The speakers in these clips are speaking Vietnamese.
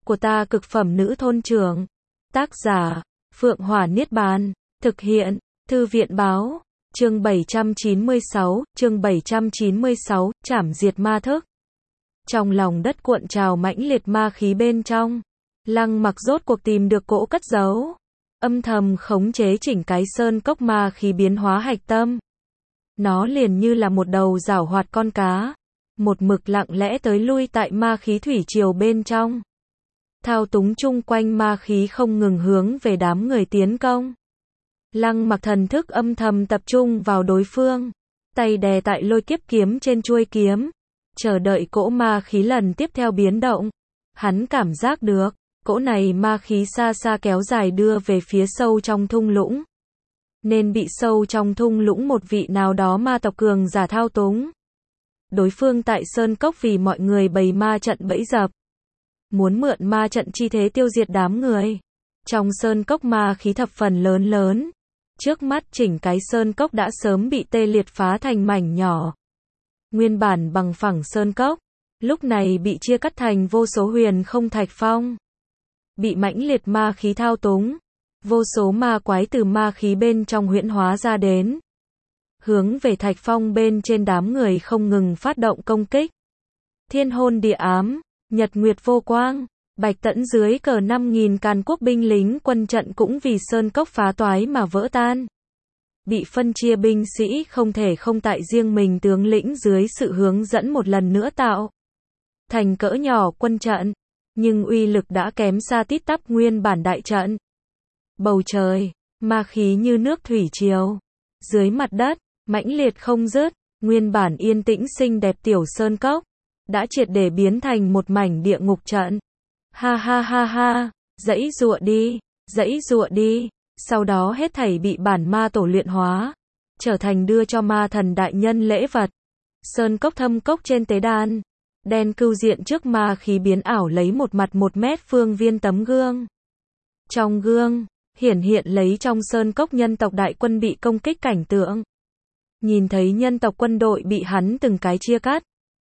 của ta cực phẩm nữ thôn trưởng. Tác giả, Phượng Hỏa Niết Bàn. Thực hiện, Thư viện Báo. Chương 796, trảm diệt ma thức. Trong lòng đất cuộn trào mãnh liệt ma khí bên trong. Lăng Mặc rốt cuộc tìm được cỗ cất giấu. Âm thầm khống chế chỉnh cái sơn cốc ma khí biến hóa hạch tâm. Nó liền như là một đầu giảo hoạt con cá. Một mực lặng lẽ tới lui tại ma khí thủy triều bên trong. Thao túng chung quanh ma khí không ngừng hướng về đám người tiến công. Lăng Mặc thần thức âm thầm tập trung vào đối phương. Tay đè tại lôi kiếp kiếm trên chuôi kiếm. Chờ đợi cỗ ma khí lần tiếp theo biến động. Hắn cảm giác được, cỗ này ma khí xa xa kéo dài đưa về phía sâu trong thung lũng. Nên bị sâu trong thung lũng một vị nào đó ma tộc cường giả thao túng. Đối phương tại sơn cốc vì mọi người bày ma trận bẫy dập. Muốn mượn ma trận chi thế tiêu diệt đám người. Trong sơn cốc ma khí thập phần lớn. Trước mắt chỉnh cái sơn cốc đã sớm bị tê liệt phá thành mảnh nhỏ. Nguyên bản bằng phẳng sơn cốc, lúc này bị chia cắt thành vô số huyền không thạch phong. Bị mãnh liệt ma khí thao túng. Vô số ma quái từ ma khí bên trong huyễn hóa ra đến. Hướng về thạch phong bên trên đám người không ngừng phát động công kích. Thiên hôn địa ám, nhật nguyệt vô quang, bạch tẫn dưới cờ 5.000 Càn Quốc binh lính quân trận cũng vì sơn cốc phá toái mà vỡ tan. Bị phân chia binh sĩ không thể không tại riêng mình tướng lĩnh dưới sự hướng dẫn một lần nữa tạo thành cỡ nhỏ quân trận, nhưng uy lực đã kém xa tít tắp nguyên bản đại trận. Bầu trời, ma khí như nước thủy triều. Dưới mặt đất, mãnh liệt không dứt, nguyên bản yên tĩnh xinh đẹp tiểu sơn cốc, đã triệt để biến thành một mảnh địa ngục trận. Ha ha ha ha, dãy dụa đi, sau đó hết thảy bị bản ma tổ luyện hóa, trở thành đưa cho ma thần đại nhân lễ vật. Sơn cốc thâm cốc trên tế đàn, đen cưu diện trước ma khí biến ảo lấy một mặt 1 mét phương viên tấm gương. Trong gương, hiển hiện lấy trong sơn cốc nhân tộc đại quân bị công kích cảnh tượng. Nhìn thấy nhân tộc quân đội bị hắn từng cái chia cắt,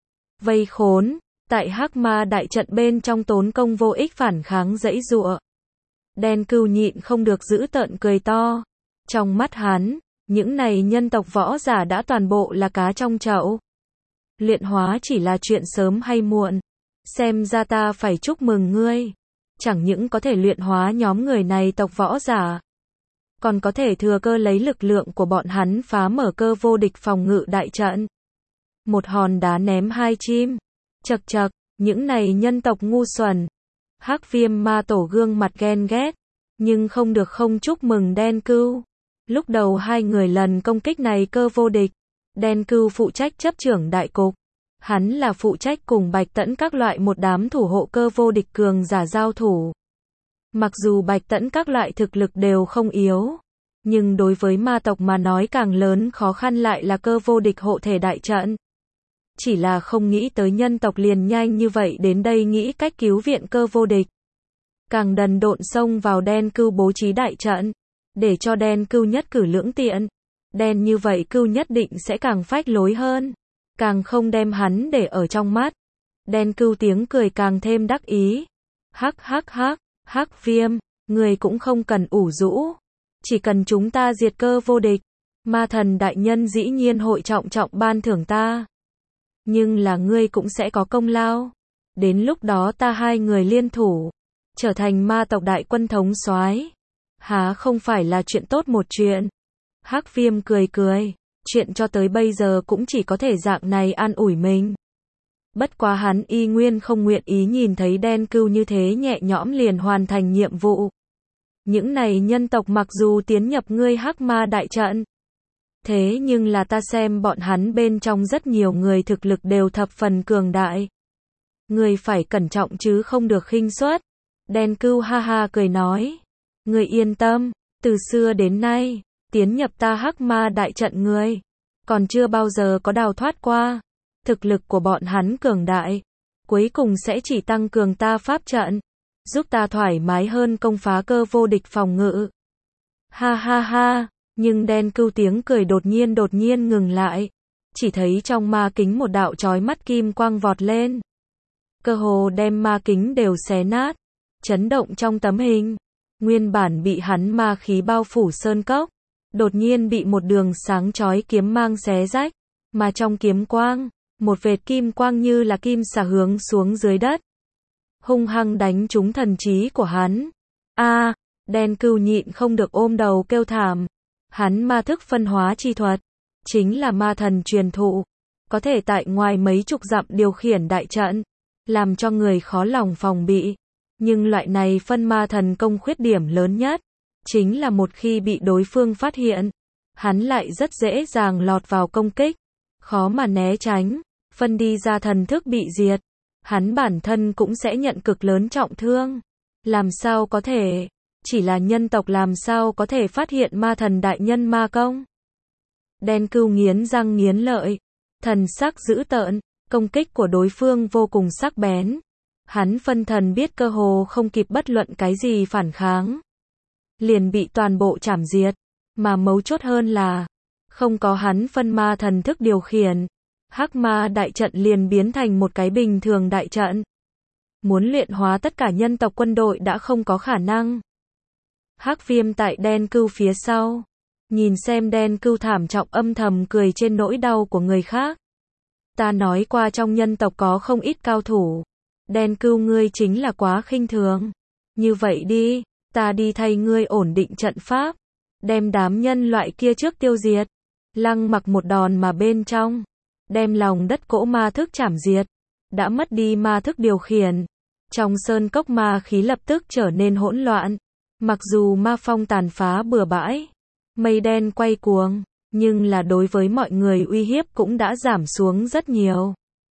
vây khốn, tại hắc ma đại trận bên trong tốn công vô ích phản kháng dãy dụa. Đen cưu nhịn không được giữ tợn cười to. Trong mắt hắn, những này nhân tộc võ giả đã toàn bộ là cá trong chậu. Luyện hóa chỉ là chuyện sớm hay muộn. Xem ra ta phải chúc mừng ngươi. Chẳng những có thể luyện hóa nhóm người này tộc võ giả, còn có thể thừa cơ lấy lực lượng của bọn hắn phá mở cơ vô địch phòng ngự đại trận. Một hòn đá ném 2 chim. Chậc chậc, những này nhân tộc ngu xuẩn. Hắc Viêm ma tổ gương mặt ghen ghét, nhưng không được không chúc mừng Đen Cưu. Lúc đầu hai người lần công kích này cơ vô địch, Đen Cưu phụ trách chấp trưởng đại cục. Hắn là phụ trách cùng Bạch Tẫn các loại một đám thủ hộ cơ vô địch cường giả giao thủ. Mặc dù Bạch Tẫn các loại thực lực đều không yếu, nhưng đối với ma tộc mà nói càng lớn khó khăn lại là cơ vô địch hộ thể đại trận. Chỉ là không nghĩ tới nhân tộc liền nhanh như vậy đến đây nghĩ cách cứu viện cơ vô địch. Càng đần độn xông vào Đen Cưu bố trí đại trận, để cho Đen Cưu nhất cử lưỡng tiện. Đen như vậy Cưu nhất định sẽ càng phách lối hơn, càng không đem hắn để ở trong mắt. Đen Cưu tiếng cười càng thêm đắc ý. Hắc hắc hắc, Hắc Viêm, người cũng không cần ủ rũ. Chỉ cần chúng ta diệt cơ vô địch, ma thần đại nhân dĩ nhiên hội trọng trọng ban thưởng ta. Nhưng là ngươi cũng sẽ có công lao. Đến lúc đó ta hai người liên thủ, trở thành ma tộc đại quân thống soái. Há không phải là chuyện tốt một chuyện. Hắc Viêm cười cười. Chuyện cho tới bây giờ cũng chỉ có thể dạng này an ủi mình. Bất quá hắn y nguyên không nguyện ý nhìn thấy Đen Cưu như thế nhẹ nhõm liền hoàn thành nhiệm vụ. Những này nhân tộc mặc dù tiến nhập ngươi hắc ma đại trận, thế nhưng là ta xem bọn hắn bên trong rất nhiều người thực lực đều thập phần cường đại. Ngươi phải cẩn trọng chứ không được khinh suất. Đen Cưu ha ha cười nói. Ngươi yên tâm, từ xưa đến nay, tiến nhập ta hắc ma đại trận người, còn chưa bao giờ có đào thoát qua. Thực lực của bọn hắn cường đại, cuối cùng sẽ chỉ tăng cường ta pháp trận, giúp ta thoải mái hơn công phá cơ vô địch phòng ngự. Ha ha ha, nhưng Đen Cưu tiếng cười đột nhiên ngừng lại. Chỉ thấy trong ma kính một đạo chói mắt kim quang vọt lên. Cơ hồ đem ma kính đều xé nát. chấn động trong tấm hình. Nguyên bản bị hắn ma khí bao phủ sơn cốc, đột nhiên bị một đường sáng chói kiếm mang xé rách, mà trong kiếm quang, một vệt kim quang như là kim xà hướng xuống dưới đất, hung hăng đánh trúng thần trí của hắn. A, Đen Cừu nhịn không được ôm đầu kêu thảm. Hắn ma thức phân hóa chi thuật, chính là ma thần truyền thụ, có thể tại ngoài mấy chục dặm điều khiển đại trận, làm cho người khó lòng phòng bị. Nhưng loại này phân ma thần công khuyết điểm lớn nhất, chính là một khi bị đối phương phát hiện, hắn lại rất dễ dàng lọt vào công kích, khó mà né tránh, phân đi ra thần thức bị diệt, hắn bản thân cũng sẽ nhận cực lớn trọng thương. Làm sao có thể, chỉ là nhân tộc làm sao có thể phát hiện ma thần đại nhân ma công. Đen Cừu nghiến răng nghiến lợi, thần sắc dữ tợn, công kích của đối phương vô cùng sắc bén. Hắn phân thần biết cơ hồ không kịp bất luận cái gì phản kháng, liền bị toàn bộ chảm diệt, mà mấu chốt hơn là, không có hắn phân ma thần thức điều khiển, hắc ma đại trận liền biến thành một cái bình thường đại trận. Muốn luyện hóa tất cả nhân tộc quân đội đã không có khả năng. Hắc Viêm tại Đen Cừu phía sau, nhìn xem Đen Cừu thảm trọng âm thầm cười trên nỗi đau của người khác. Ta nói qua trong nhân tộc có không ít cao thủ. Đen Cừu ngươi chính là quá khinh thường. Như vậy đi, ta đi thay ngươi ổn định trận pháp, đem đám nhân loại kia trước tiêu diệt. Lăng Mặc một đòn mà bên trong, đem lòng đất cỗ ma thức chảm diệt, đã mất đi ma thức điều khiển. Trong sơn cốc ma khí lập tức trở nên hỗn loạn. Mặc dù ma phong tàn phá bừa bãi, mây đen quay cuồng, nhưng là đối với mọi người uy hiếp cũng đã giảm xuống rất nhiều.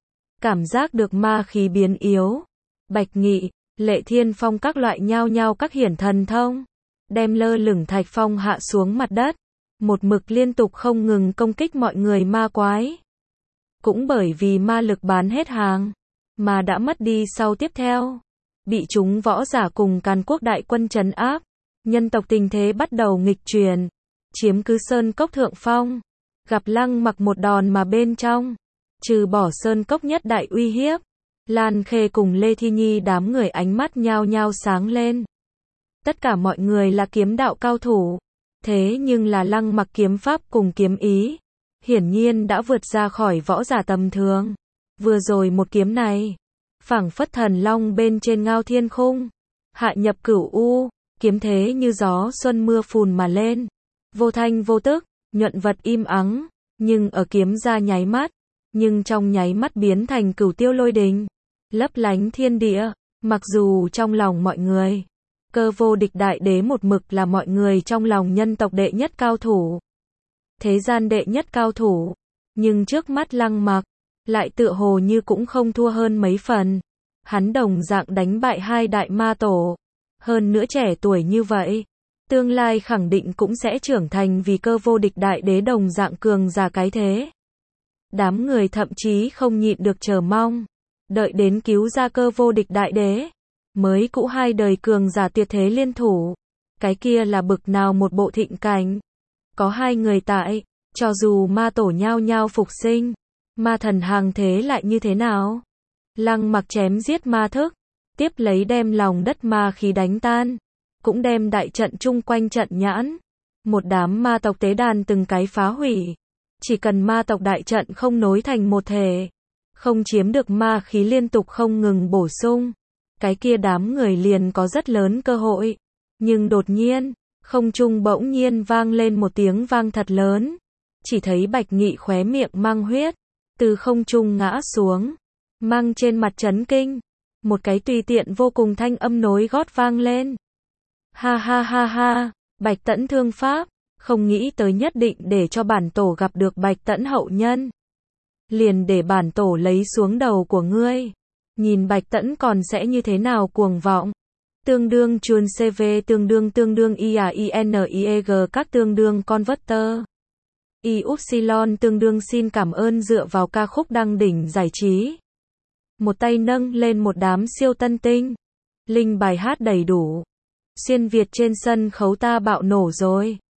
Cảm giác được ma khí biến yếu, Bạch Nghị, Lệ Thiên Phong các loại nhao nhao các hiển thần thông, đem lơ lửng thạch phong hạ xuống mặt đất, một mực liên tục không ngừng công kích mọi người ma quái. Cũng bởi vì ma lực bán hết hàng, mà đã mất đi sau tiếp theo, bị chúng võ giả cùng Càn Quốc đại quân trấn áp, nhân tộc tình thế bắt đầu nghịch chuyển, chiếm cứ sơn cốc thượng phong, gặp Lăng Mặc một đòn mà bên trong, trừ bỏ sơn cốc nhất đại uy hiếp, Lan Khê cùng Lê Thi Nhi đám người ánh mắt nhao nhao sáng lên. Tất cả mọi người là kiếm đạo cao thủ, thế nhưng là Lăng Mặc kiếm pháp cùng kiếm ý, hiển nhiên đã vượt ra khỏi võ giả tầm thường. Vừa rồi một kiếm này, phảng phất thần long bên trên ngao thiên khung, hạ nhập cửu u, kiếm thế như gió xuân mưa phùn mà lên, vô thanh vô tức, nhuận vật im ắng, nhưng ở kiếm ra nháy mắt, nhưng trong nháy mắt biến thành cửu tiêu lôi đình, lấp lánh thiên địa. Mặc dù trong lòng mọi người, Cơ Vô Địch đại đế một mực là mọi người trong lòng nhân tộc đệ nhất cao thủ, thế gian đệ nhất cao thủ, nhưng trước mắt Lăng Mặc, lại tựa hồ như cũng không thua hơn mấy phần. Hắn đồng dạng đánh bại hai đại ma tổ, hơn nữa trẻ tuổi như vậy, tương lai khẳng định cũng sẽ trưởng thành vì Cơ Vô Địch đại đế đồng dạng cường giả cái thế. Đám người thậm chí không nhịn được chờ mong, đợi đến cứu ra Cơ Vô Địch đại đế, mới cũ hai đời cường giả tuyệt thế liên thủ, cái kia là bực nào một bộ thịnh cảnh. Có hai người tại, cho dù ma tổ nhao nhao phục sinh, ma thần hàng thế lại như thế nào? Lăng Mặc chém giết ma thức, tiếp lấy đem lòng đất ma khí đánh tan, cũng đem đại trận chung quanh trận nhãn, một đám ma tộc tế đàn từng cái phá hủy. Chỉ cần ma tộc đại trận không nối thành một thể, không chiếm được ma khí liên tục không ngừng bổ sung, cái kia đám người liền có rất lớn cơ hội. Nhưng đột nhiên, không trung bỗng nhiên vang lên một tiếng vang thật lớn, chỉ thấy Bạch Nghị khóe miệng mang huyết, từ không trung ngã xuống, mang trên mặt chấn kinh, một cái tùy tiện vô cùng thanh âm nối gót vang lên. Ha ha ha ha, Bạch Tẫn thương pháp, không nghĩ tới nhất định để cho bản tổ gặp được Bạch Tẫn hậu nhân. Liền để bản tổ lấy xuống đầu của ngươi, nhìn Bạch Tẫn còn sẽ như thế nào cuồng vọng. Tương đương chuồn CV tương đương IAINIEG các tương đương converter. Y-Upsilon tương đương xin cảm ơn dựa vào ca khúc đăng đỉnh giải trí. Một tay nâng lên một đám siêu tân tinh. Linh bài hát đầy đủ. Xuyên Việt trên sân khấu ta bạo nổ rồi.